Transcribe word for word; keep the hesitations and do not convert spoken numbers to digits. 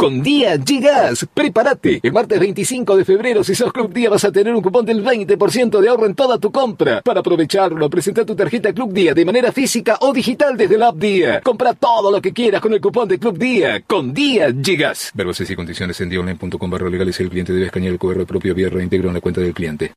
Con Día Gigas. Prepárate. El martes veinticinco de febrero, si sos Club Día, vas a tener un cupón del veinte por ciento de ahorro en toda tu compra. Para aprovecharlo, presenta tu tarjeta Club Día de manera física o digital desde la app Día. Compra todo lo que quieras con el cupón de Club Día. Con Día Gigas. Verbos y condiciones en día online punto com barra legales. El cliente debe escanear el Q R propio vía reintegro en la cuenta del cliente.